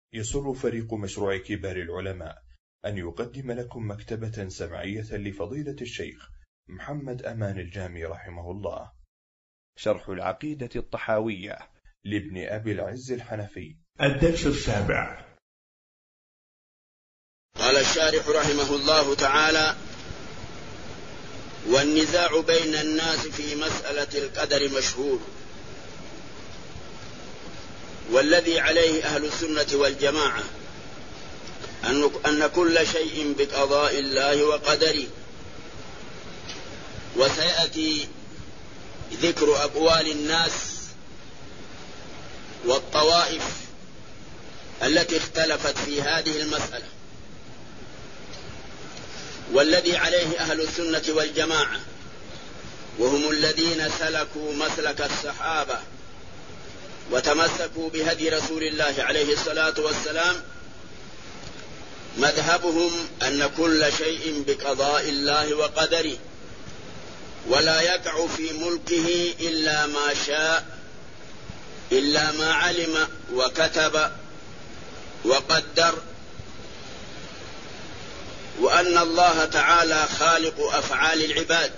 يسر فريق مشروع كبار العلماء أن يقدم لكم مكتبة سمعية لفضيلة الشيخ محمد أمان الجامي رحمه الله، شرح العقيدة الطحاوية لابن أبي العز الحنفي. الدرس السابع. قال الشارح رحمه الله تعالى: والنزاع بين الناس في مسألة القدر مشهور، والذي عليه أهل السنة والجماعة أن كل شيء بقضاء الله وقدره. وسيأتي ذكر أقوال الناس والطوائف التي اختلفت في هذه المسألة. والذي عليه أهل السنة والجماعة وهم الذين سلكوا مسلك الصحابة وتمسكوا بهدي رسول الله عليه الصلاة والسلام، مذهبهم أن كل شيء بقضاء الله وقدره، ولا يقع في ملكه إلا ما شاء، إلا ما علم وكتب وقدر، وأن الله تعالى خالق أفعال العباد.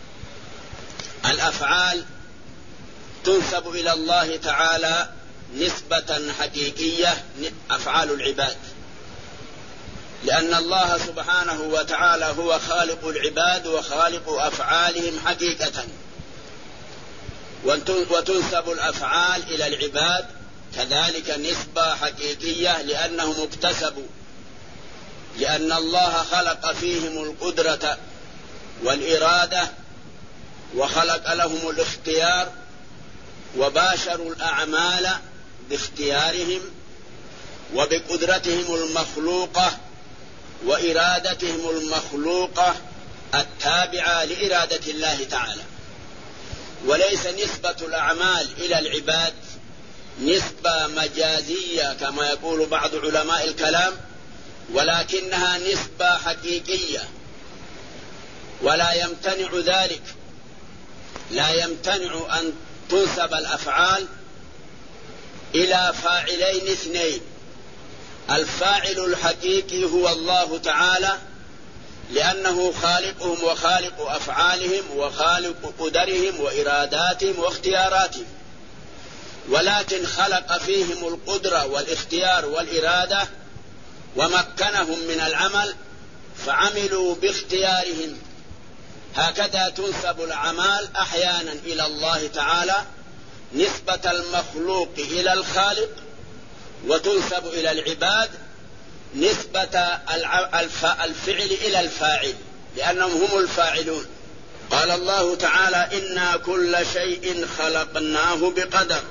الأفعال تنسب إلى الله تعالى نسبة حقيقية، أفعال العباد، لأن الله سبحانه وتعالى هو خالق العباد وخالق أفعالهم حقيقة. وتنسب الأفعال إلى العباد كذلك نسبة حقيقية، لأنهم اكتسبوا، لأن الله خلق فيهم القدرة والإرادة وخلق لهم الاختيار، وباشروا الأعمال باختيارهم وبقدرتهم المخلوقة وإرادتهم المخلوقة التابعة لإرادة الله تعالى. وليس نسبة الأعمال إلى العباد نسبة مجازية كما يقول بعض علماء الكلام، ولكنها نسبة حقيقية. ولا يمتنع ذلك، لا يمتنع أن تنسب الأفعال إلى فاعلين اثنين: الفاعل الحقيقي هو الله تعالى، لأنه خالقهم وخالق أفعالهم وخالق قدرهم وإراداتهم واختياراتهم، ولكن خلق فيهم القدرة والاختيار والإرادة ومكنهم من العمل فعملوا باختيارهم. هكذا تنسب الأعمال أحيانا إلى الله تعالى نسبة المخلوق إلى الخالق، وتنسب إلى العباد نسبة الفعل إلى الفاعل، لأنهم هم الفاعلون. قال الله تعالى: إنا كل شيء خلقناه بقدر.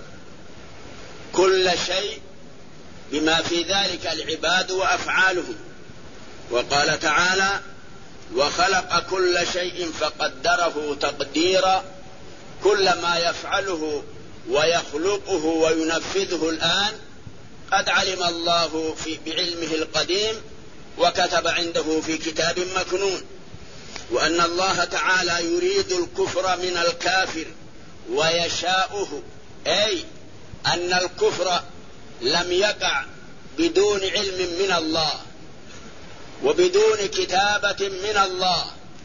كل شيء بما في ذلك العباد وأفعالهم. وقال تعالى: وخلق كل شيء فقدره تقديرا. كل ما يفعله ويخلقه وينفذه الآن قد علم الله بعلمه القديم وكتب عنده في كتاب مكنون. وأن الله تعالى يريد الكفر من الكافر ويشاؤه، أي أن الكفر لم يقع بدون علم من الله وبدون كتابة من الله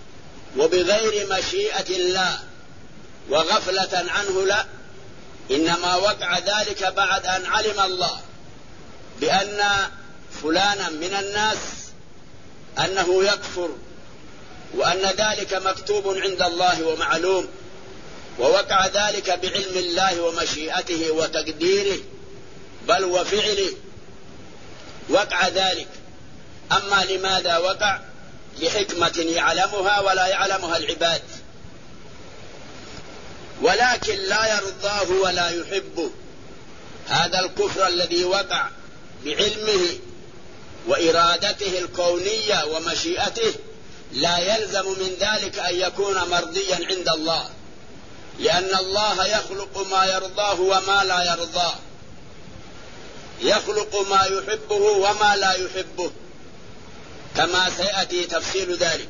وبغير مشيئة الله وغفلة عنه، لا، إنما وقع ذلك بعد أن علم الله بأن فلانا من الناس أنه يكفر، وأن ذلك مكتوب عند الله ومعلوم، ووقع ذلك بعلم الله ومشيئته وتقديره بل وفعله، وقع ذلك. أما لماذا وقع؟ لحكمة يعلمها ولا يعلمها العباد، ولكن لا يرضاه ولا يحبه. هذا الكفر الذي وقع بعلمه وإرادته الكونية ومشيئته لا يلزم من ذلك أن يكون مرضيا عند الله، لأن الله يخلق ما يرضاه وما لا يرضاه، يخلق ما يحبه وما لا يحبه، كما سيأتي تفصيل ذلك.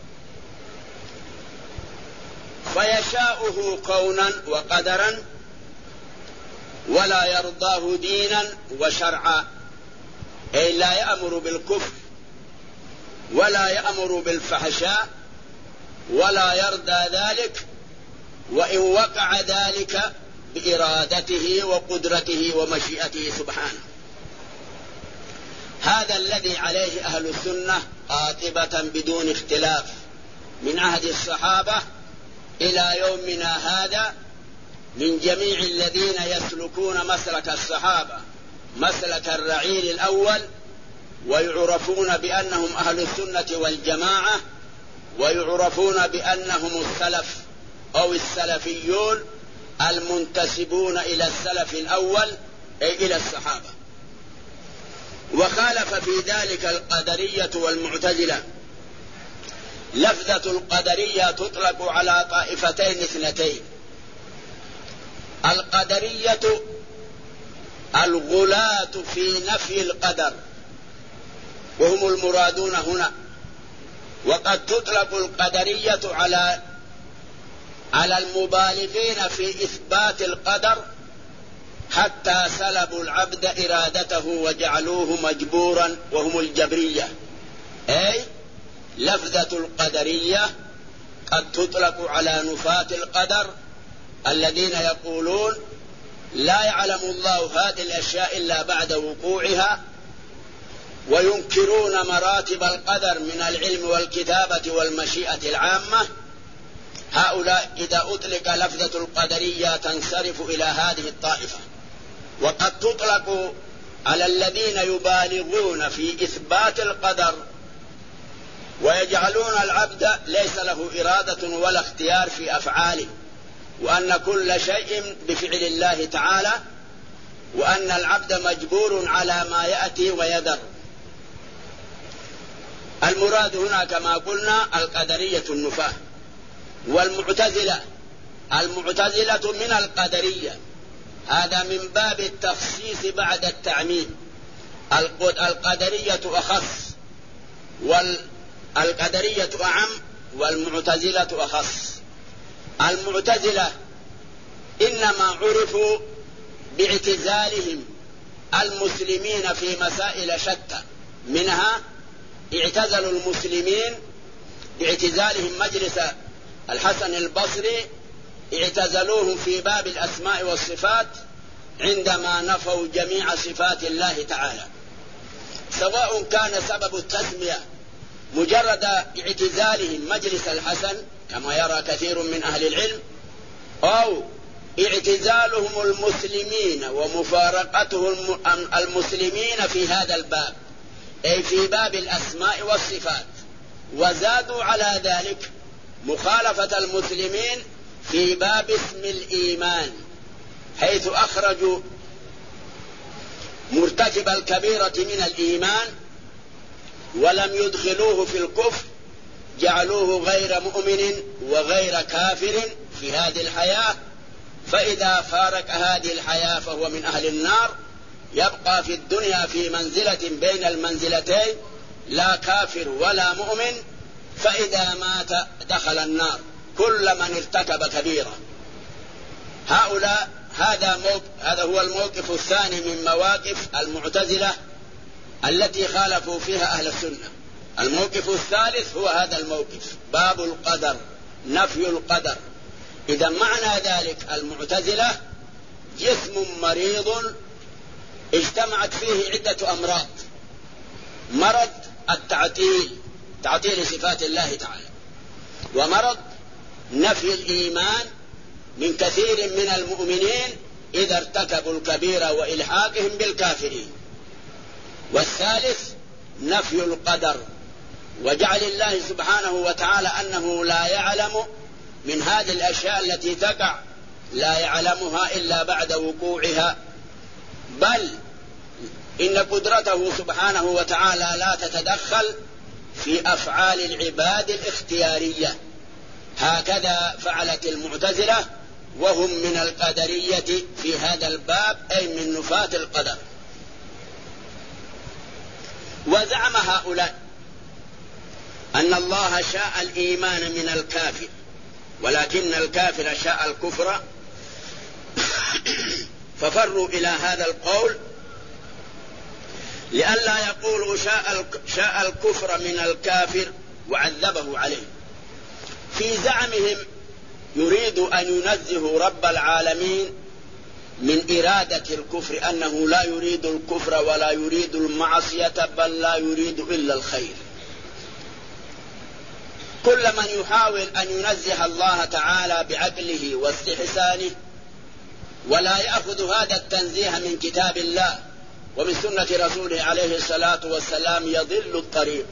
فيشاؤه كونا وقدرا ولا يرضاه دينا وشرعا. أي لا يأمر بالكفر ولا يأمر بالفحشاء ولا يرضى ذلك، وإن وقع ذلك بإرادته وقدرته ومشيئته سبحانه. هذا الذي عليه أهل السنة قاطبة بدون اختلاف من عهد الصحابة إلى يومنا هذا، من جميع الذين يسلكون مسلك الصحابة مسلك الرعيل الأول، ويعرفون بأنهم أهل السنة والجماعة، ويعرفون بأنهم السلف أو السلفيون المنتسبون إلى السلف الأول أي إلى الصحابة. وخالف في ذلك القدرية والمعتزلة. لفظة القدرية تطلق على طائفتين اثنتين: القدرية الغلاة في نفي القدر وهم المرادون هنا، وقد تطلق القدرية على المبالغين في إثبات القدر حتى سلبوا العبد إرادته وجعلوه مجبورا، وهم الجبرية. أي لفظة القدرية قد تطلق على نفاة القدر الذين يقولون لا يعلم الله هذه الأشياء إلا بعد وقوعها، وينكرون مراتب القدر من العلم والكتابة والمشيئة العامة. هؤلاء إذا أطلق لفظة القدرية تنصرف إلى هذه الطائفة. وقد تطلق على الذين يبالغون في إثبات القدر ويجعلون العبد ليس له إرادة ولا اختيار في أفعاله، وأن كل شيء بفعل الله تعالى، وأن العبد مجبور على ما يأتي ويذر. المراد هنا كما قلنا القدرية النفاة. والمعتزلة من القدرية، هذا من باب التخصيص بعد التعميم. القدرية أخص والقدرية أعم والمعتزلة أخص. المعتزلة إنما عرفوا باعتزالهم المسلمين في مسائل شتى، منها اعتزلوا المسلمين باعتزالهم مجلس الحسن البصري، اعتزلوهم في باب الأسماء والصفات عندما نفوا جميع صفات الله تعالى، سواء كان سبب التسمية مجرد اعتزالهم مجلس الحسن كما يرى كثير من أهل العلم، أو اعتزالهم المسلمين ومفارقتهم المسلمين في هذا الباب، أي في باب الأسماء والصفات، وزادوا على ذلك مخالفة المسلمين في باب اسم الإيمان، حيث أخرجوا مرتكب الكبيرة من الإيمان ولم يدخلوه في الكفر، جعلوه غير مؤمن وغير كافر في هذه الحياة، فإذا فارق هذه الحياة فهو من أهل النار، يبقى في الدنيا في منزلة بين المنزلتين، لا كافر ولا مؤمن، فإذا مات دخل النار كل من ارتكب كبيرة. هؤلاء هذا هو الموقف الثاني من مواقف المعتزلة التي خالفوا فيها أهل السنة. الموقف الثالث هو هذا الموقف، باب القدر، نفي القدر. إذا معنى ذلك المعتزلة جسم مريض اجتمعت فيه عدة أمراض: مرض التعطيل، تعطيل صفات الله تعالى، ومرض نفي الإيمان من كثير من المؤمنين إذا ارتكبوا الكبيرة وإلحاقهم بالكافرين، والثالث نفي القدر، وجعل الله سبحانه وتعالى أنه لا يعلم من هذه الأشياء التي تقع، لا يعلمها إلا بعد وقوعها، بل إن قدرته سبحانه وتعالى لا تتدخل في أفعال العباد الاختيارية. هكذا فعلت المعتزلة، وهم من القدرية في هذا الباب، أي من نفاة القدر. وزعم هؤلاء أن الله شاء الإيمان من الكافر، ولكن الكافر شاء الكفر، ففروا إلى هذا القول لئلا يقولوا شاء الكفر من الكافر وعذبه عليه. في زعمهم يريد أن ينزه رب العالمين من إرادة الكفر، أنه لا يريد الكفر ولا يريد المعصية، بل لا يريد إلا الخير. كل من يحاول أن ينزه الله تعالى بعقله واستحسانه ولا يأخذ هذا التنزيه من كتاب الله ومن سنة رسوله عليه الصلاة والسلام يضل الطريق.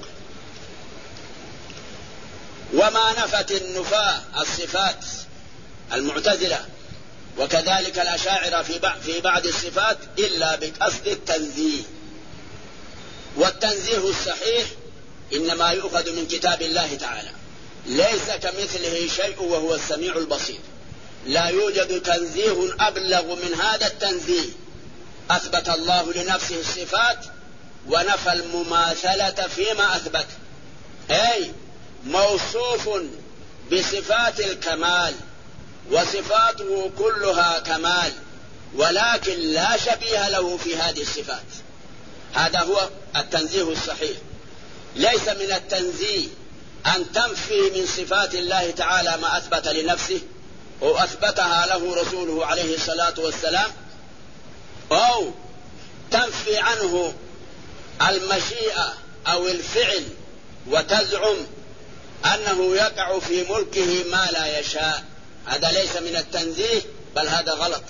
وما نفت النفاة الصفات المعتزلة وكذلك الأشاعرة في بعض الصفات إلا بقصد التنزيه. والتنزيه الصحيح إنما يؤخذ من كتاب الله تعالى، ليس كمثله شيء وهو السميع البصير. لا يوجد تنزيه أبلغ من هذا التنزيه. أثبت الله لنفسه الصفات ونفى المماثلة فيما أثبت، أي موصوف بصفات الكمال وصفاته كلها كمال، ولكن لا شبيه له في هذه الصفات. هذا هو التنزيه الصحيح. ليس من التنزيه أن تنفي من صفات الله تعالى ما أثبت لنفسه وأثبتها له رسوله عليه الصلاة والسلام، أو تنفي عنه المشيئة أو الفعل وتزعم أنه يقع في ملكه ما لا يشاء. هذا ليس من التنزيه، بل هذا غلط.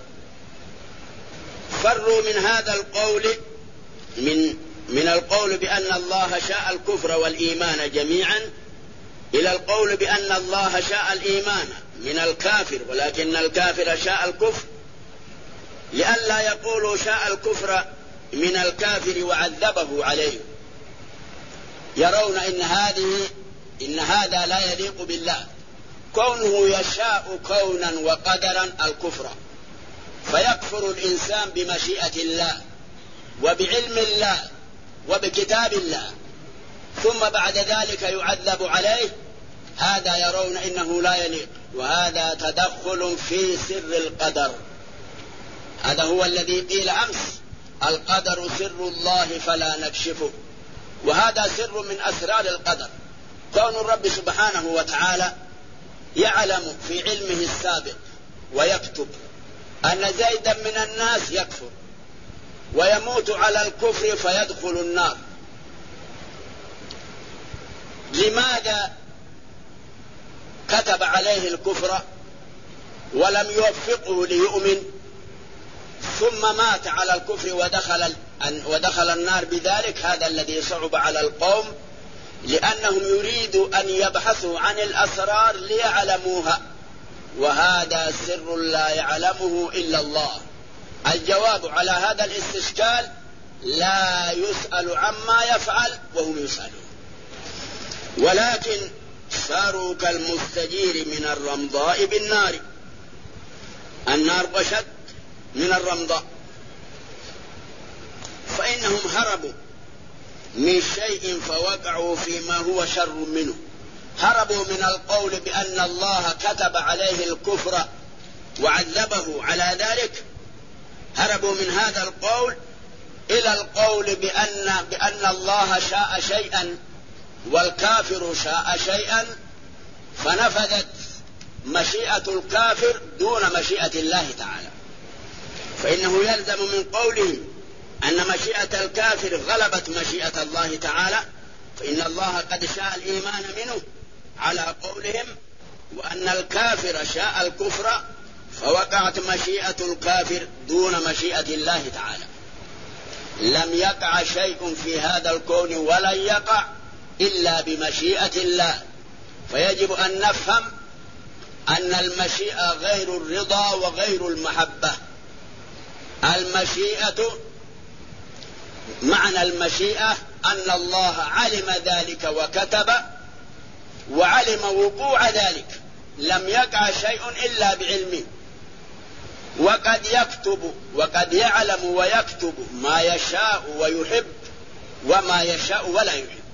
فروا من هذا القول من القول بأن الله شاء الكفر والإيمان جميعا إلى القول بأن الله شاء الإيمان من الكافر ولكن الكافر شاء الكفر، لئلا يقولوا شاء الكفر من الكافر وعذبه عليه. يرون إن هذا لا يليق بالله، كونه يشاء كونا وقدرا الكفر، فيكفر الإنسان بمشيئة الله وبعلم الله وبكتاب الله، ثم بعد ذلك يعذب عليه. هذا يرون إنه لا يليق، وهذا تدخل في سر القدر. هذا هو الذي قيل أمس: القدر سر الله فلا نكشفه. وهذا سر من أسرار القدر، كون الرب سبحانه وتعالى يعلم في علمه السابق ويكتب أن زيدا من الناس يكفر ويموت على الكفر فيدخل النار. لماذا كتب عليه الكفر ولم يوفقه ليؤمن ثم مات على الكفر ودخل النار بذلك؟ هذا الذي صعب على القوم، لأنهم يريدوا أن يبحثوا عن الأسرار ليعلموها، وهذا سر لا يعلمه إلا الله. الجواب على هذا الاستشكال: لا يسأل عما يفعل وهم يسألون. ولكن صاروا كالمستجير من الرمضاء بالنار. النار أشد من الرمضاء، فإنهم هربوا من شيء فوقعوا فيما هو شر منه. هربوا من القول بأن الله كتب عليه الكفر وعذبه على ذلك، هربوا من هذا القول إلى القول بأن الله شاء شيئا والكافر شاء شيئا، فنفذت مشيئة الكافر دون مشيئة الله تعالى. فإنه يلزم من قولهم أن مشيئة الكافر غلبت مشيئة الله تعالى، فإن الله قد شاء الإيمان منه على قولهم، وأن الكافر شاء الكفر، فوقعت مشيئة الكافر دون مشيئة الله تعالى. لم يقع شيء في هذا الكون ولن يقع إلا بمشيئة الله. فيجب أن نفهم أن المشيئة غير الرضا وغير المحبة. المشيئة، معنى المشيئة أن الله علم ذلك وكتب وعلم وقوع ذلك، لم يقع شيء إلا بعلمه. وقد يكتب وقد يعلم ويكتب ما يشاء ويحب وما يشاء ولا يحب.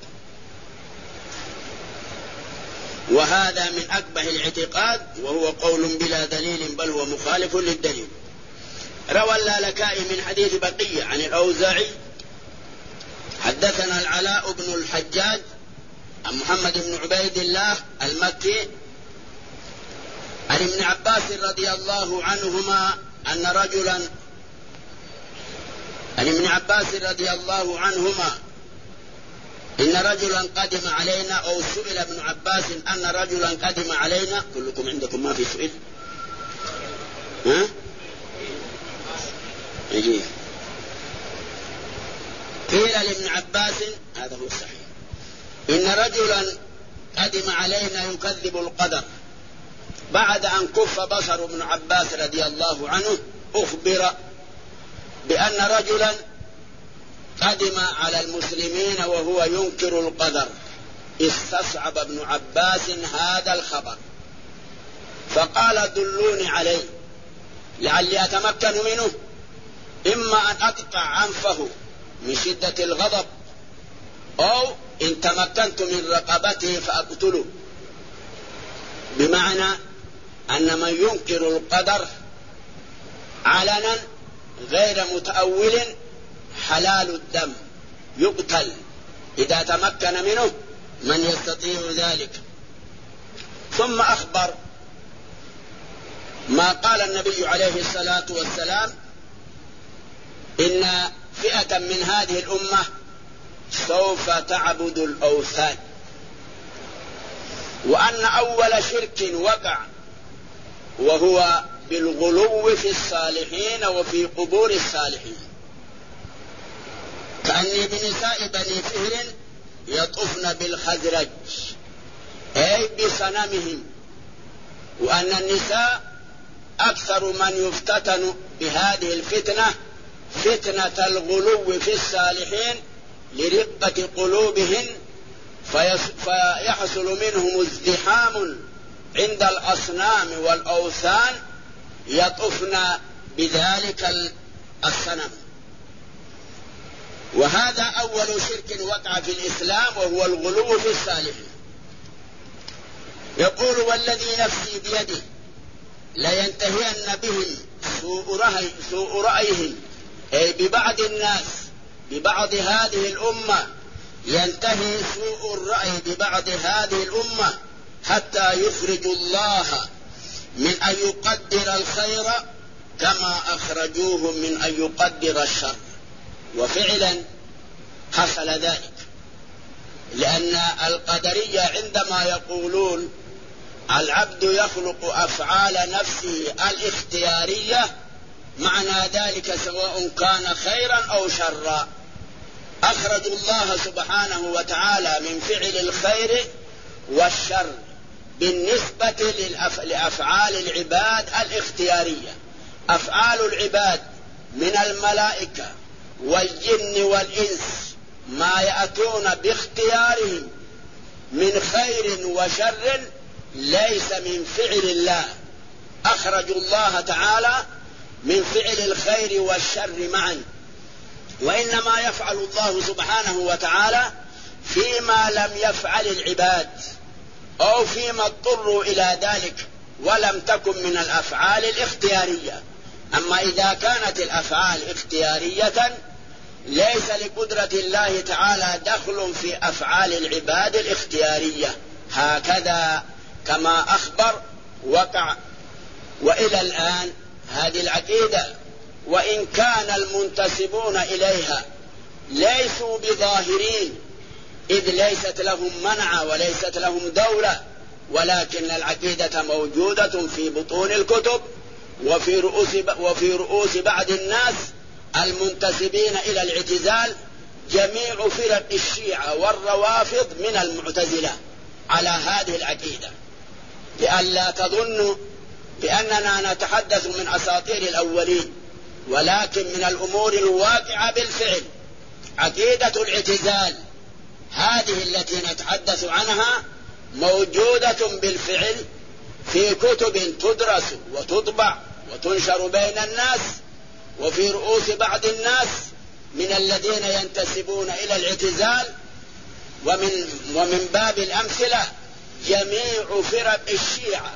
وهذا من أقبح الاعتقاد، وهو قول بلا دليل بل هو مخالف للدليل. روى اللالكائي من حديث بقية عن الأوزاعي حدثنا العلاء بن الحجاج عن محمد بن عبيد الله المكي عن ابن عباس رضي الله عنهما أن رجلا عن ابن عباس رضي الله عنهما إن رجلا قدم علينا، أو سئل ابن عباس أن رجلا قدم علينا. كلكم عندكم ما في سؤال؟ ها؟ يجي قيل لابن عباس، هذا هو الصحيح، إن رجلا قدم علينا يكذب القدر. بعد أن كف بصر ابن عباس رضي الله عنه أخبر بأن رجلا قدم على المسلمين وهو ينكر القدر. استصعب ابن عباس هذا الخبر فقال دلوني عليه لعلي أتمكن منه، إما أن أقطع أنفه من شدة الغضب، أو إن تمكنت من رقبته فأقتله. بمعنى أن من ينكر القدر علنا غير متأول حلال الدم يقتل إذا تمكن منه من يستطيع ذلك. ثم أخبر ما قال النبي عليه الصلاة والسلام: إن فئة من هذه الأمة سوف تعبد الأوثان، وأن أول شرك وقع وهو بالغلو في الصالحين وفي قبور الصالحين، كأني بنساء بني فهر يطفن بالخزرج أي بصنمهم، وأن النساء أكثر من يفتتن بهذه الفتنة، فتنة الغلو في الصالحين لرقة قلوبهن، فيحصل منهم ازدحام عند الأصنام والأوثان يطفن بذلك الصنم. وهذا أول شرك وقع في الإسلام وهو الغلو في الصالحين. يقول: والذي نفسي بيده لينتهين بهم سوء رأيهم، أي ببعض الناس ببعض هذه الأمة، ينتهي سوء الرأي ببعض هذه الأمة حتى يخرج الله من أن يقدر الخير كما أخرجوه من أن يقدر الشر. وفعلا حصل ذلك، لأن القدرية عندما يقولون العبد يخلق أفعال نفسه الاختيارية، معنى ذلك سواء كان خيرا أو شرا، أخرجوا الله سبحانه وتعالى من فعل الخير والشر بالنسبة لأفعال العباد الاختيارية. أفعال العباد من الملائكة والجن والإنس ما يأتون باختيارهم من خير وشر ليس من فعل الله، أخرجوا الله تعالى من فعل الخير والشر معا. وإنما يفعل الله سبحانه وتعالى فيما لم يفعل العباد، أو فيما اضطروا إلى ذلك ولم تكن من الأفعال الاختيارية. أما إذا كانت الأفعال اختيارية ليس لقدرة الله تعالى دخل في أفعال العباد الاختيارية، هكذا كما أخبر وقع. وإلى الآن هذه العقيدة وإن كان المنتسبون إليها ليسوا بظاهرين، إذ ليست لهم منع وليست لهم دولة، ولكن العقيدة موجودة في بطون الكتب وفي رؤوس بعض الناس المنتسبين إلى الاعتزال. جميع فرق الشيعة والروافض من المعتزلة على هذه العقيدة، لئلا تظنوا بأننا نتحدث من أساطير الأولين، ولكن من الأمور الواقعة بالفعل. عقيدة الاعتزال هذه التي نتحدث عنها موجودة بالفعل في كتب تدرس وتطبع وتنشر بين الناس، وفي رؤوس بعض الناس من الذين ينتسبون إلى الاعتزال. ومن باب الأمثلة جميع فرق الشيعة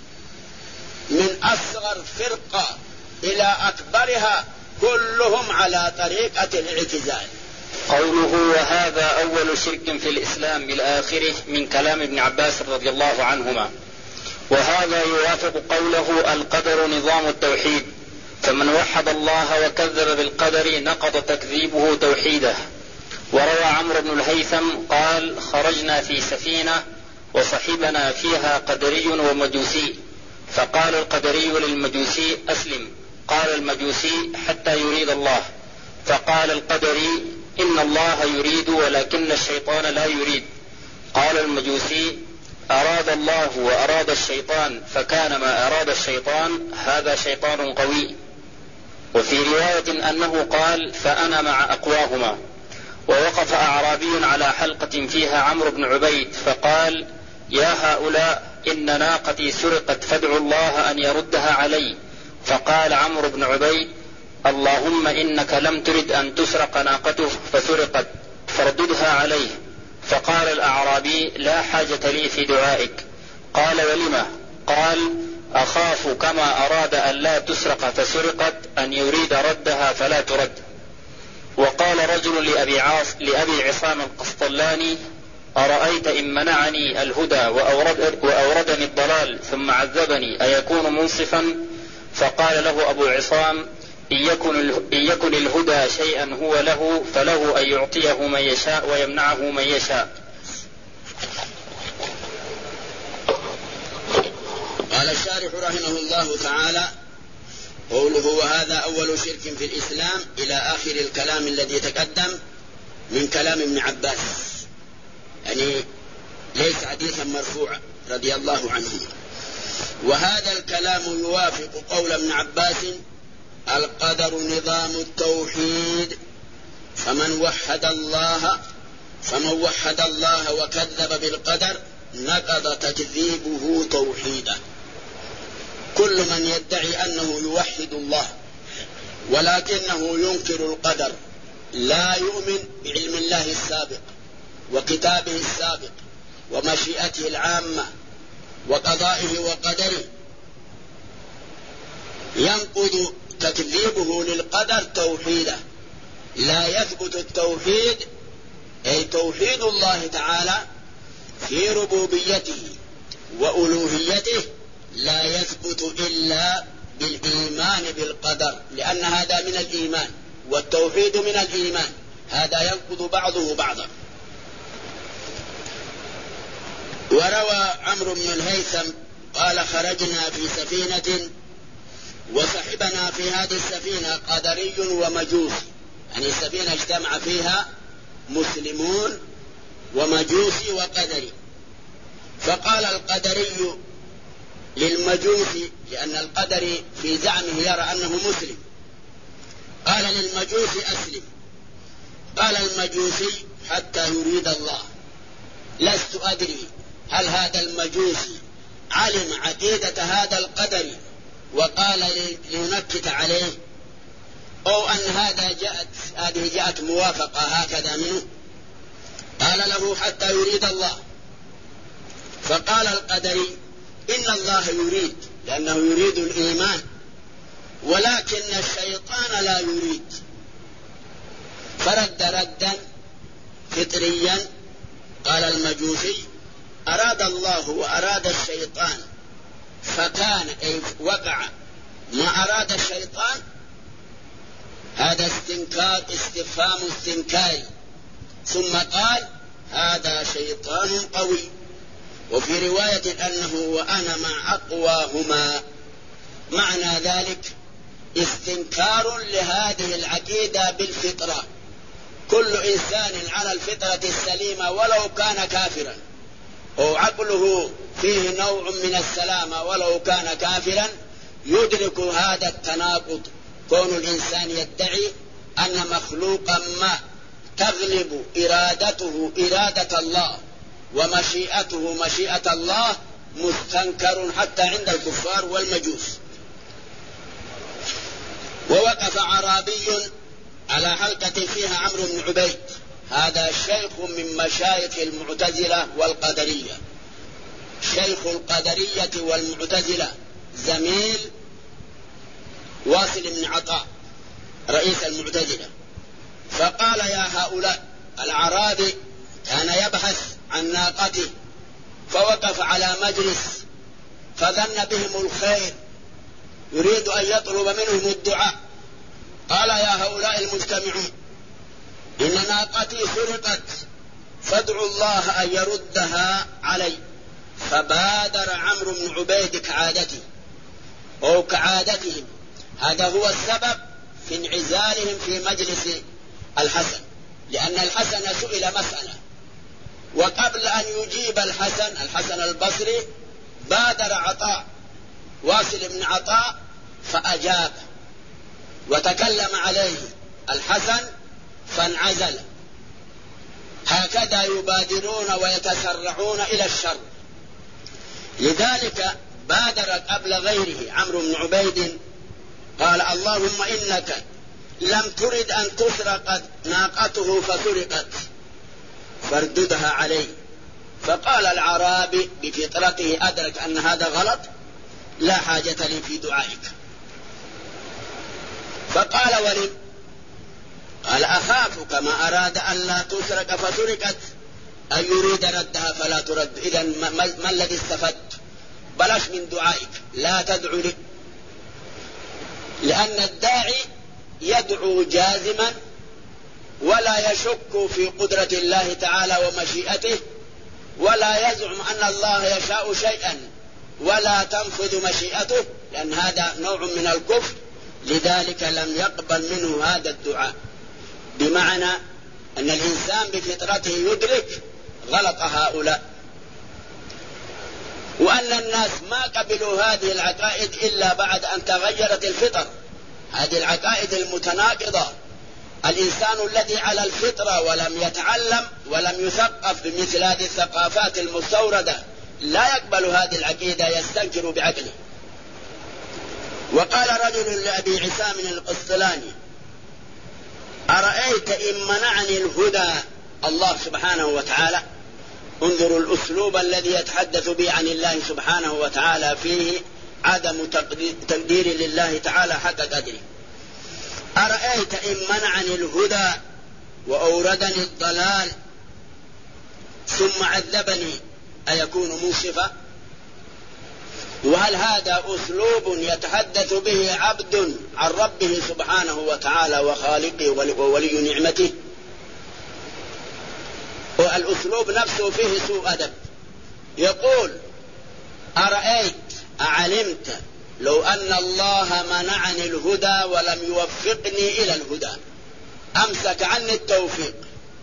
من أصغر فرقة إلى أكبرها كلهم على طريقة الاعتزال، قوله وهذا أول شرك في الإسلام إلى آخره من كلام ابن عباس رضي الله عنهما. وهذا يوافق قوله القدر نظام التوحيد، فمن وحد الله وكذب بالقدر نقض تكذيبه توحيده. وروى عمرو بن الهيثم قال خرجنا في سفينة وصحبنا فيها قدري ومجوسي، فقال القدري للمجوسي أسلم، قال المجوسي حتى يريد الله، فقال القدري إن الله يريد ولكن الشيطان لا يريد. قال المجوسي أراد الله وأراد الشيطان، فكان ما أراد الشيطان هذا شيطان قوي. وفي رواية أنه قال فأنا مع أقواهما. ووقف أعرابي على حلقة فيها عمرو بن عبيد فقال يا هؤلاء إن ناقتي سرقت فادعوا الله أن يردها علي. فقال عمرو بن عبيد اللهم إنك لم ترد أن تسرق ناقته فسرقت فرددها عليه. فقال الأعرابي لا حاجة لي في دعائك. قال ولما؟ قال أخاف كما أراد أن لا تسرق فسرقت أن يريد ردها فلا ترد. وقال رجل لأبي عصام القسطلاني أرأيت إن منعني الهدى وأوردني الضلال ثم عذبني أيكون منصفا؟ فقال له أبو عصام إن يكن الهدى شيئا هو له فله أن يعطيه من يشاء ويمنعه من يشاء. قال الشارح رحمه الله تعالى قوله وهذا أول شرك في الإسلام إلى آخر الكلام الذي تقدم من كلام ابن عباس، يعني ليس حديثا مرفوعا رضي الله عنه. وهذا الكلام يوافق قول ابن عباس القدر نظام التوحيد، فمن وحد الله وكذب بالقدر نقض تكذيبه توحيده. كل من يدعي أنه يوحد الله ولكنه ينكر القدر، لا يؤمن بعلم الله السابق وكتابه السابق ومشيئته العامة وقضائه وقدره، ينقض تكذيبه للقدر توحيده. لا يثبت التوحيد أي توحيد الله تعالى في ربوبيته وألوهيته لا يثبت إلا بالإيمان بالقدر، لأن هذا من الإيمان والتوحيد من الإيمان، هذا ينقض بعضه بعضا. وروى عمرو بن الهيثم قال خرجنا في سفينة وصحبنا في هذه السفينة قدري ومجوسي، يعني السفينة اجتمع فيها مسلمون ومجوسي وقدري. فقال القدري للمجوسي، لأن القدري في زعمه يرى أنه مسلم، قال للمجوسي أسلم. قال المجوسي حتى يريد الله. لست أدري هل هذا المجوسي علم عقيدة هذا القدري وقال لينكت عليه، أو أن هذه جاءت موافقة هكذا منه. قال له حتى يريد الله. فقال القدري إن الله يريد، لأنه يريد الإيمان، ولكن الشيطان لا يريد. فرد ردا فطريا. قال المجوسي أراد الله وأراد الشيطان، فكان أي وقع ما أراد الشيطان. هذا استفهام استنكاري. ثم قال هذا شيطان قوي. وفي رواية أنه وأنا مع أقواهما. معنى ذلك استنكار لهذه العقيدة بالفطرة. كل إنسان على الفطرة السليمة ولو كان كافرا، أو عقله فيه نوع من السلامة ولو كان كافرا، يدرك هذا التناقض. كون الإنسان يدعي أن مخلوقا ما تغلب إرادته إرادة الله ومشيئته مشيئة الله مستنكر حتى عند الكفار والمجوس. ووقف أعرابي على حلقة فيها عمرو بن عبيد، هذا شيخ من مشايخ المعتزلة والقدرية، شيخ القدرية والمعتزلة، زميل واصل بن عطاء رئيس المعتزلة. فقال يا هؤلاء. الأعرابي كان يبحث عن ناقته فوقف على مجلس فظن بهم الخير يريد أن يطلب منهم الدعاء. قال يا هؤلاء المجتمعون إن ناقتي سرقت فادعوا الله أن يردها علي. فبادر عمرو بن عبيد كعادته أو كعادتهم، هذا هو السبب في انعزالهم في مجلس الحسن، لأن الحسن سئل مسألة وقبل أن يجيب الحسن البصري بادر عطاء واصل بن عطاء فأجاب وتكلم عليه الحسن فانعزل. هكذا يبادرون ويتسرعون إلى الشر. لذلك بادر قبل غيره عمرو بن عبيد قال اللهم إنك لم ترد أن تسرق ناقته فسرقت فارددها عليه. فقال العرابي بفطرته أدرك أن هذا غلط، لا حاجة لي في دعائك. فقال ولم؟ قال أخاف كما أراد أن لا تسرق فسرقت أن يريد ردها فلا ترد. إذن ما الذي استفدت؟ بلاش من دعائك، لا تدعو لي، لأن الداعي يدعو جازما ولا يشك في قدرة الله تعالى ومشيئته، ولا يزعم أن الله يشاء شيئا ولا تنفذ مشيئته، لأن هذا نوع من الكفر. لذلك لم يقبل منه هذا الدعاء، بمعنى أن الإنسان بفطرته يدرك غلط هؤلاء، وأن الناس ما قبلوا هذه العقائد إلا بعد أن تغيرت الفطر. هذه العقائد المتناقضة، الإنسان الذي على الفطرة ولم يتعلم ولم يثقف بمثل هذه الثقافات المستوردة لا يقبل هذه العقيدة، يستنكر بعقله. وقال رجل لأبي عسام القسطلاني أرأيت إن منعني الهدى الله سبحانه وتعالى؟ انظروا الأسلوب الذي يتحدث به عن الله سبحانه وتعالى، فيه عدم تقدير لله تعالى حق قدره. أرأيت إن منعني الهدى وأوردني الضلال ثم عذبني أيكون موصفا؟ وهل هذا أسلوب يتحدث به عبد عن ربه سبحانه وتعالى وخالقه وولي نعمته؟ والأسلوب نفسه فيه سوء أدب. يقول أرأيت أعلمت لو أن الله منعني الهدى ولم يوفقني إلى الهدى، أمسك عني التوفيق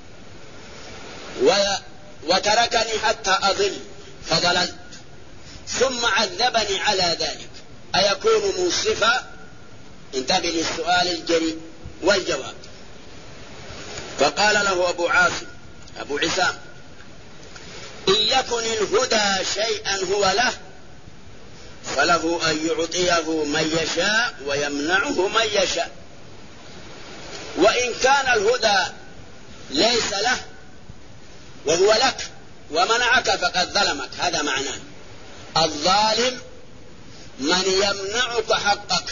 وتركني حتى أضل فضللت ثم عذبني على ذلك أيكون منصفا؟ انتبه للسؤال الجريء والجواب. فقال له أبو عسام إن يكن الهدى شيئا هو له فله أن يعطيه من يشاء ويمنعه من يشاء، وإن كان الهدى ليس له وهو لك ومنعك فقد ظلمك. هذا معناه الظالم من يمنعك حقك،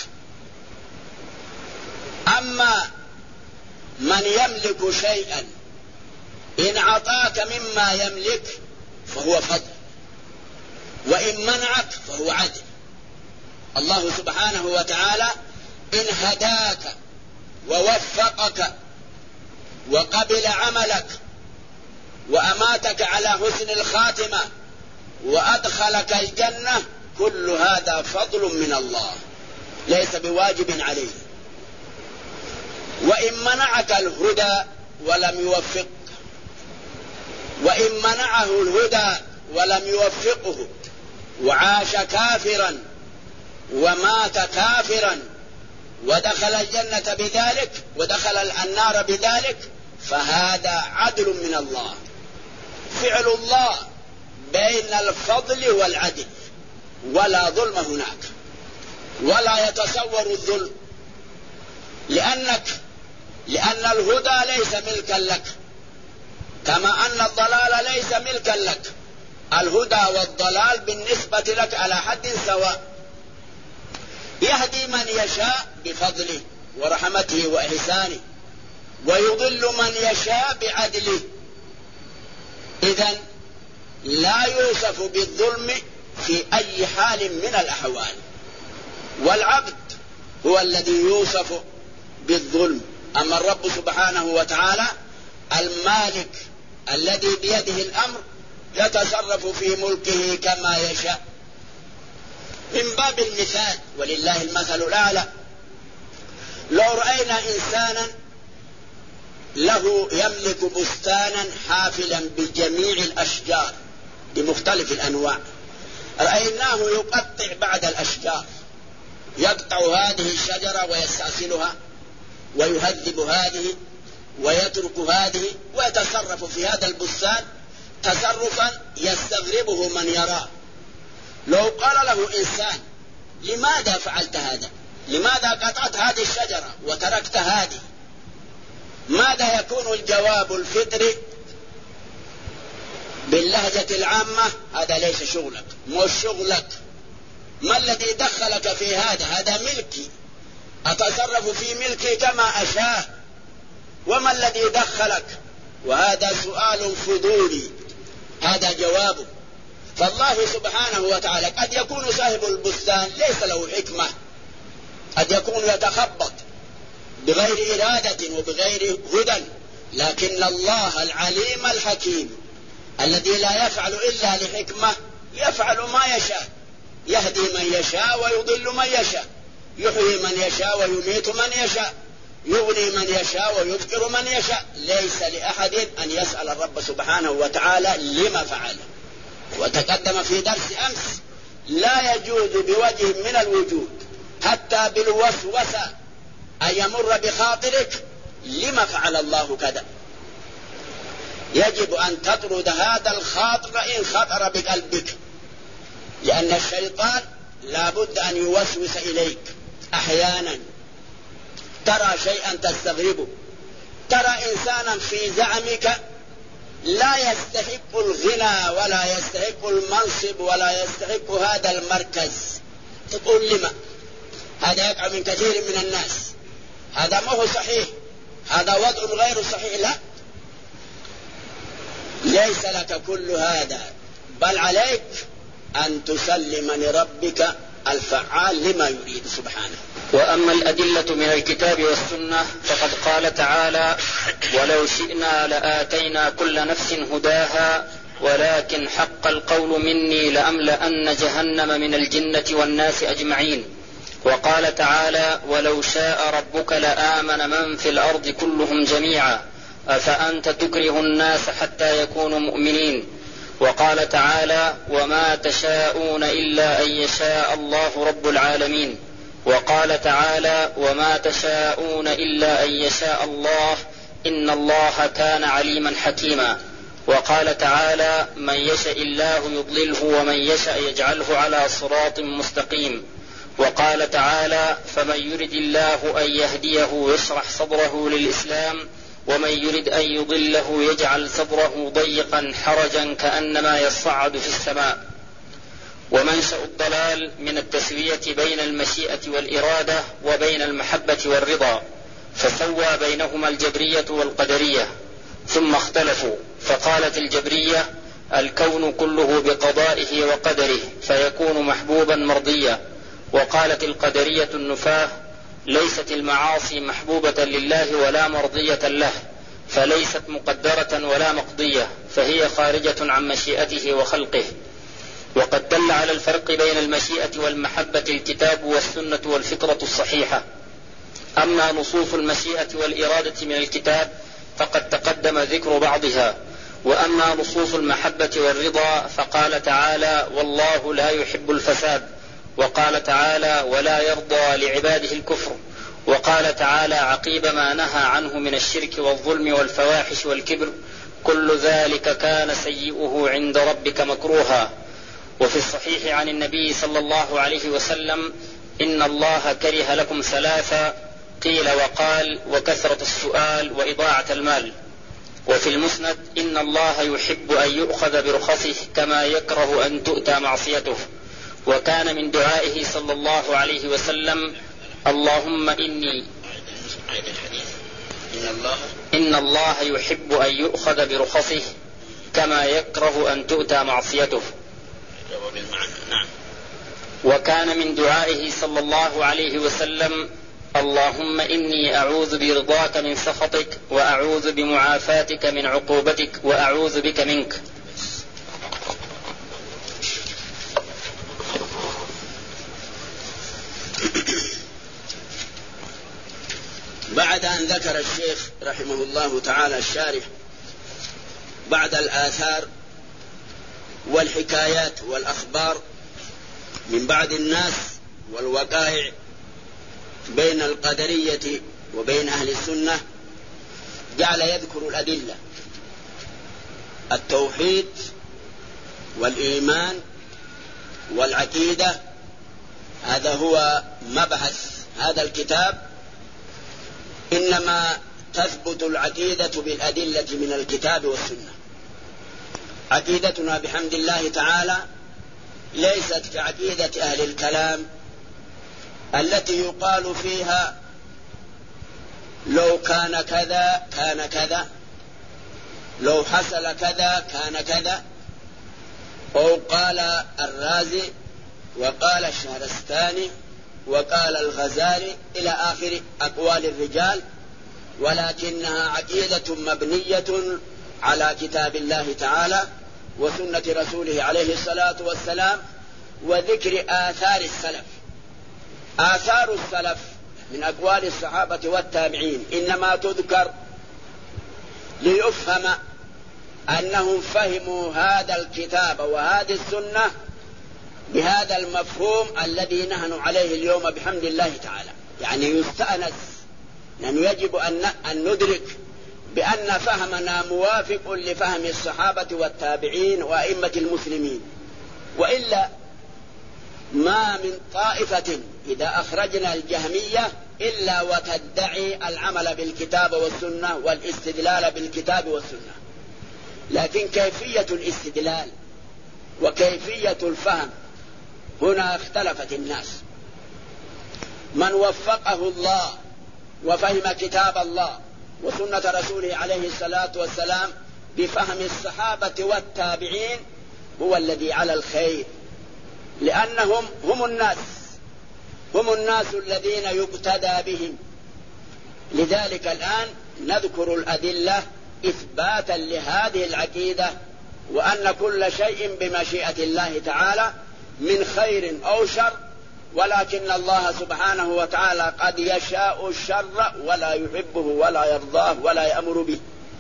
أما من يملك شيئا إن عطاك مما يملك فهو فضل، وإن منعك فهو عدل. الله سبحانه وتعالى إن هداك ووفقك وقبل عملك وأماتك على حسن الخاتمة وأدخلك الجنة، كل هذا فضل من الله ليس بواجب عليه. وإن منعك الهدى ولم يوفقك، وإن منعه الهدى ولم يوفقه وعاش كافرا ومات كافرا ودخل الجنة بذلك ودخل النار بذلك، فهذا عدل من الله، فعل الله بين الفضل والعدل، ولا ظلم هناك ولا يتصور الظلم، لأن الهدى ليس ملكا لك كما أن الضلال ليس ملكا لك. الهدى والضلال بالنسبة لك على حد سواء، يهدي من يشاء بفضله ورحمته وإحسانه، ويضل من يشاء بعدله. إذن لا يوصف بالظلم في أي حال من الأحوال، والعبد هو الذي يوصف بالظلم. أما الرب سبحانه وتعالى المالك الذي بيده الأمر يتصرف في ملكه كما يشاء. من باب المثال ولله المثل الأعلى، لو رأينا إنسانا له يملك بستانا حافلا بجميع الأشجار بمختلف الأنواع، رأيناه يقطع بعض الأشجار، يقطع هذه الشجرة ويستأصلها ويهذب هذه ويترك هذه ويتصرف في هذا البستان تصرفا يستغربه من يراه. لو قال له إنسان لماذا فعلت هذا؟ لماذا قطعت هذه الشجرة وتركت هذه؟ ماذا يكون الجواب الفطري باللهجة العامة؟ هذا ليس شغلك، مو شغلك، ما الذي دخلك في هذا؟ هذا ملكي، أتصرف في ملكي كما أشاء، وما الذي دخلك؟ وهذا سؤال فضولي، هذا جوابه. فالله سبحانه وتعالى قد يكون صاحب البستان ليس له حكمة، قد يكون يتخبط بغير إرادة وبغير هدى، لكن الله العليم الحكيم الذي لا يفعل إلا لحكمة يفعل ما يشاء، يهدي من يشاء ويضل من يشاء، يحيي من يشاء ويميت من يشاء، يغني من يشاء ويفقر من يشاء. ليس لأحد أن يسأل الرب سبحانه وتعالى لما فعل. وتقدم في درس أمس لا يجوز بوجه من الوجود حتى بالوسوسة أن يمر بخاطرك لما فعل الله كذا. يجب أن تطرد هذا الخاطر إن خطر بقلبك، لأن الشيطان لابد أن يوسوس إليك. أحيانا ترى شيئا تستغربه، ترى إنسانا في زعمك لا يستحق الغنى ولا يستحق المنصب ولا يستحق هذا المركز، تقول لما؟ هذا يقع من كثير من الناس، هذا ما هو صحيح، هذا وضع غير صحيح. لا، ليس لك كل هذا، بل عليك أن تسلم لربك الفعال لما يريد سبحانه. وأما الأدلة من الكتاب والسنة فقد قال تعالى: ولو شئنا لآتينا كل نفس هداها ولكن حق القول مني لأملأن جهنم من الجنة والناس أجمعين. وقال تعالى: ولو شاء ربك لآمن من في الأرض كلهم جميعا أفأنت تكره الناس حتى يكونوا مؤمنين. وقال تعالى: وما تشاءون إلا أن يشاء الله رب العالمين. وقال تعالى: وما تشاءون إلا أن يشاء الله إن الله كان عليما حكيما. وقال تعالى: من يشاء الله يضلله ومن يشاء يجعله على صراط مستقيم. وقال تعالى: فمن يرد الله أن يهديه يشرح صدره للإسلام ومن يرد أن يضله يجعل صدره ضيقا حرجا كأنما يصعد في السماء. ومنشأ الضلال من التسوية بين المشيئة والإرادة وبين المحبة والرضا، فسوى بينهما الجبرية والقدرية ثم اختلفوا، فقالت الجبرية: الكون كله بقضائه وقدره فيكون محبوبا مرضيا. وقالت القدرية النفاة: ليست المعاصي محبوبة لله ولا مرضية له، فليست مقدرة ولا مقضية، فهي خارجة عن مشيئته وخلقه. وقد دل على الفرق بين المشيئة والمحبة الكتاب والسنة والفطرة الصحيحة. أما نصوص المشيئة والإرادة من الكتاب فقد تقدم ذكر بعضها، وأما نصوص المحبة والرضا فقال تعالى: والله لا يحب الفساد. وقال تعالى: ولا يرضى لعباده الكفر. وقال تعالى عقيب ما نهى عنه من الشرك والظلم والفواحش والكبر: كل ذلك كان سيئه عند ربك مكروها. وفي الصحيح عن النبي صلى الله عليه وسلم: إن الله كره لكم ثلاثة، قيل وقال: وكثرة السؤال وإضاعة المال. وفي المسند: إن الله يحب أن يؤخذ برخصه كما يكره أن تؤتى معصيته. وكان من دعائه صلى الله عليه وسلم: اللهم إني إن الله يحب أن يؤخذ برخصه كما يكره أن تؤتى معصيته. نعم. وكان من دعائه صلى الله عليه وسلم: اللهم إني أعوذ برضاك من سخطك وأعوذ بمعافاتك من عقوبتك وأعوذ بك منك. بعد أن ذكر الشيخ رحمه الله تعالى الشارح بعد الآثار والحكايات والأخبار من بعض الناس والوقائع بين القدرية وبين أهل السنة، جعل يذكر الأدلة: التوحيد والإيمان والعقيدة. هذا هو مبحث هذا الكتاب. إنما تثبت العقيدة بالأدلة من الكتاب والسنة. عقيدتنا بحمد الله تعالى ليست كعقيدة أهل الكلام التي يقال فيها لو كان كذا كان كذا، لو حصل كذا كان كذا، أو قال الرازي وقال الشهرستاني وقال الغزالي إلى آخر أقوال الرجال، ولكنها عقيدة مبنية على كتاب الله تعالى وسنة رسوله عليه الصلاة والسلام وذكر آثار السلف. آثار السلف من أقوال الصحابة والتابعين إنما تذكر ليفهم أنهم فهموا هذا الكتاب وهذه السنة بهذا المفهوم الذي نحن عليه اليوم بحمد الله تعالى. يعني يستأنس، لأنه يجب أن ندرك بأن فهمنا موافق لفهم الصحابة والتابعين وأئمة المسلمين، وإلا ما من طائفة إذا أخرجنا الجهمية إلا وتدعي العمل بالكتاب والسنة والاستدلال بالكتاب والسنة، لكن كيفية الاستدلال وكيفية الفهم هنا اختلفت الناس. من وفقه الله وفهم كتاب الله وسنة رسوله عليه الصلاة والسلام بفهم الصحابة والتابعين هو الذي على الخير، لأنهم هم الناس الذين يقتدى بهم. لذلك الآن نذكر الأدلة إثباتا لهذه العقيدة، وأن كل شيء بمشيئة الله تعالى من خير أو شر، ولكن الله سبحانه وتعالى قد يشاء الشر ولا يحبه ولا يرضاه ولا يأمر به.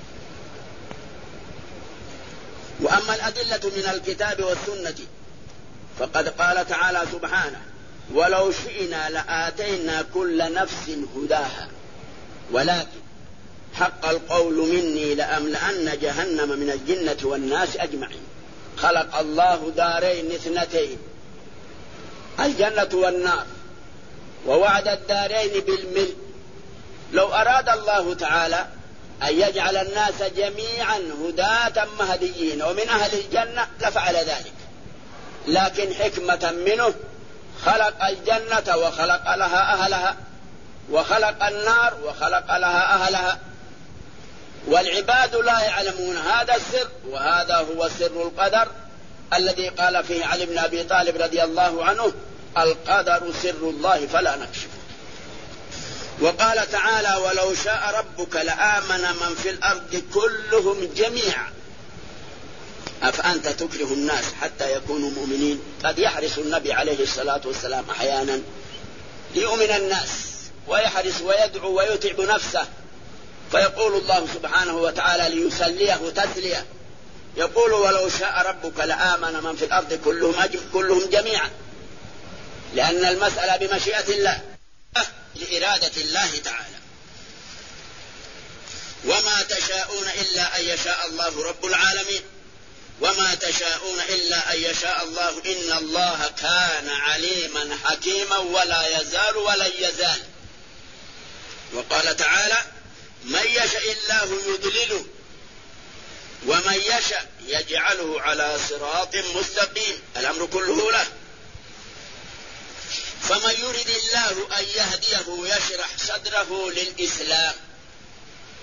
وأما الأدلة من الكتاب والسنة فقد قال تعالى سبحانه: ولو شئنا لآتينا كل نفس هداها ولكن حق القول مني لأملأن جهنم من الجنة والناس أجمعين. خلق الله دارين اثنتين، الجنة والنار، ووعد الدارين بالملء. لو أراد الله تعالى أن يجعل الناس جميعا هداة مهديين ومن أهل الجنة لفعل ذلك، لكن حكمة منه خلق الجنة وخلق لها أهلها، وخلق النار وخلق لها أهلها، والعباد لا يعلمون هذا السر، وهذا هو سر القدر الذي قال فيه علي بن أبي طالب رضي الله عنه: القدر سر الله فلا نكشفه. وقال تعالى: ولو شاء ربك لآمن من في الأرض كلهم جميعا أفأنت تكره الناس حتى يكونوا مؤمنين. قد يحرص النبي عليه الصلاة والسلام أحيانا ليؤمن الناس، ويحرص ويدعو ويتعب نفسه، فيقول الله سبحانه وتعالى ليسليه تسلية، يقول: ولو شاء ربك لآمن من في الأرض كلهم جميعا، لأن المسألة بمشيئة الله لإرادة الله تعالى. وما تشاءون إلا أن يشاء الله رب العالمين، وما تشاءون إلا أن يشاء الله إن الله كان عليما حكيما ولا يزال ولن يزال. وقال تعالى: من يشاء الله يضلله ومن يشاء يجعله على صراط مستقيم. الأمر كله له. فمن يرد الله أن يهديه يشرح صدره للإسلام،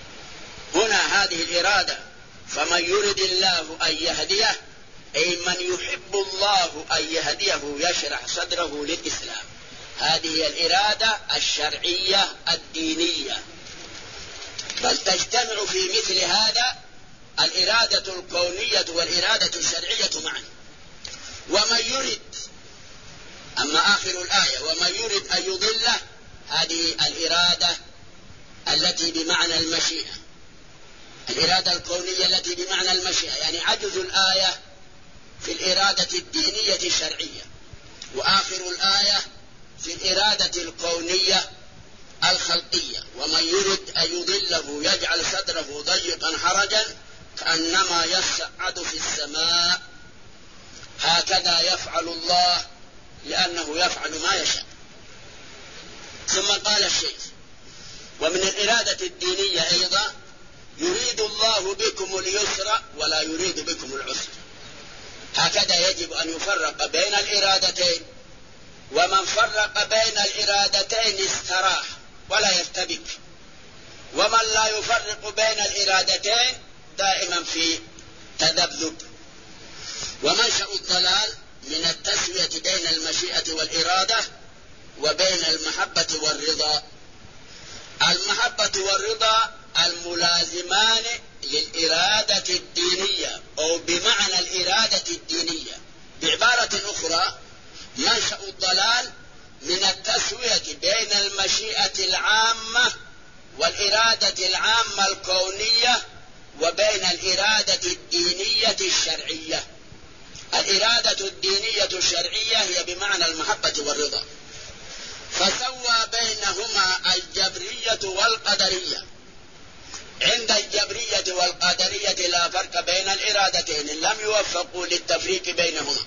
هنا هذه الإرادة، فمن يرد الله أن يهديه أي من يحب الله أن يهديه يشرح صدره للإسلام. هذه هي الإرادة الشرعية الدينية. بل تجتمع في مثل هذا الإرادة الكونية والإرادة الشرعية معا. ومن يرد، أما آخر الآية ومن يرد أن يضله، هذه الإرادة التي بمعنى المشيئة، الإرادة الكونية التي بمعنى المشيئة، يعني عجز الآية في الإرادة الدينية الشرعية، وآخر الآية في الإرادة الكونية الخلقية. ومن يرد أن يضله يجعل صدره ضيقا حرجا كأنما يصعد في السماء. هكذا يفعل الله لأنه يفعل ما يشاء. ثم قال الشيخ: ومن الإرادة الدينية أيضا يريد الله بكم اليسر ولا يريد بكم العسر. هكذا يجب أن يفرق بين الإرادتين، ومن فرق بين الإرادتين استراح ولا يرتبك، ومن لا يفرق بين الإرادتين دائما في تذبذب. ومنشأ الضلال من التسوية بين المشيئة والإرادة وبين المحبة والرضا. المحبة والرضا الملازمان للإرادة الدينية أو بمعنى الإرادة الدينية. بعبارة أخرى، منشأ الضلال من التسوية بين المشيئة العامة والإرادة العامة الكونية وبين الإرادة الدينية الشرعية. الإرادة الدينية الشرعية هي بمعنى المحبة والرضا، فسوى بينهما الجبرية والقدرية. عند الجبرية والقدرية لا فرق بين الإرادتين، لم يوفقوا للتفريق بينهما.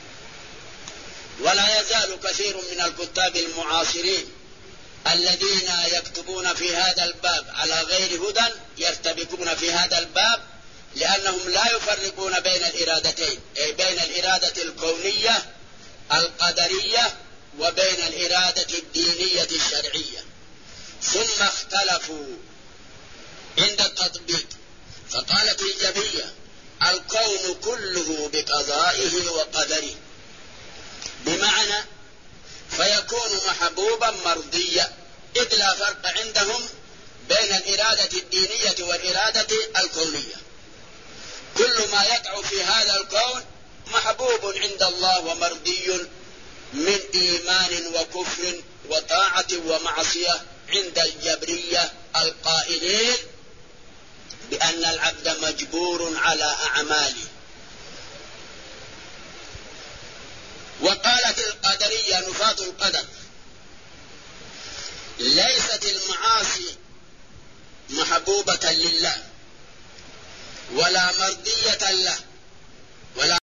ولا يزال كثير من الكتاب المعاصرين الذين يكتبون في هذا الباب على غير هدى يرتبكون في هذا الباب، لأنهم لا يفرقون بين الإرادتين، أي بين الإرادة الكونية القدرية وبين الإرادة الدينية الشرعية. ثم اختلفوا عند التطبيق، فقالت الجبرية: الكون كله بقضائه وقدره، بمعنى فيكون محبوبا مرضيا، إذ لا فرق عندهم بين الإرادة الدينية والإرادة الكونية. كل ما يقع في هذا الكون محبوب عند الله ومرضي من إيمان وكفر وطاعة ومعصية عند الجبرية القائلين بأن العبد مجبور على أعماله. وقالت القدرية نفاة القدر: ليست المعاصي محبوبة لله ولا مرضية له ولا